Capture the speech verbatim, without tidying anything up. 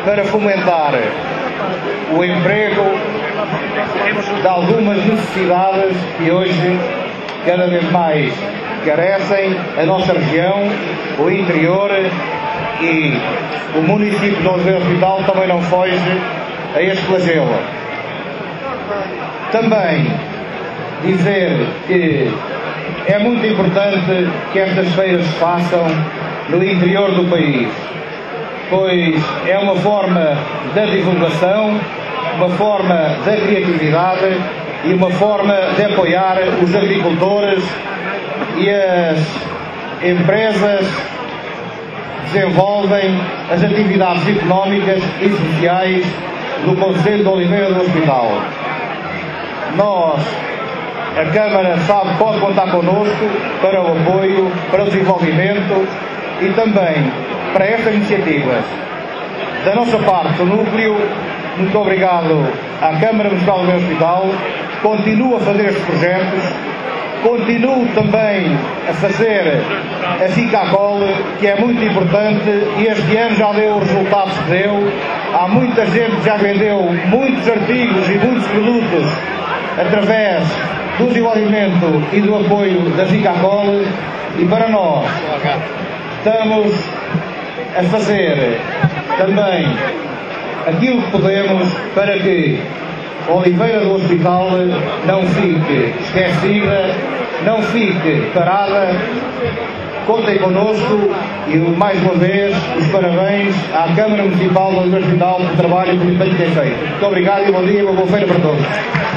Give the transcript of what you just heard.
para fomentar o emprego de algumas necessidades que hoje cada vez mais carecem a nossa região, o interior, e o município de Oliveira do Hospital também não foge a este flagelo. Também dizer que é muito importante que estas feiras se façam no interior do país, pois é uma forma da divulgação, uma forma da criatividade e uma forma de apoiar os agricultores e as empresas que desenvolvem as atividades económicas e sociais do Concelho de Oliveira do Hospital. Nós, a Câmara, sabe que pode contar connosco para o apoio, para o desenvolvimento e também para estas iniciativas. Da nossa parte, o Núcleo, muito obrigado à Câmara Municipal do Hospital, continua a fazer estes projetos, continuo também a fazer a Cicacol, que é muito importante e este ano já deu os resultados que deu. Há muita gente que já vendeu muitos artigos e muitos produtos através do desenvolvimento e do apoio da Cicacol, e para nós estamos a fazer também aquilo que podemos para que Oliveira do Hospital não fique esquecida, não fique parada. Contem connosco e, mais uma vez, os parabéns à Câmara Municipal de Oliveira do Hospital pelo trabalho que tem feito. Muito obrigado e bom dia e uma boa feira para todos.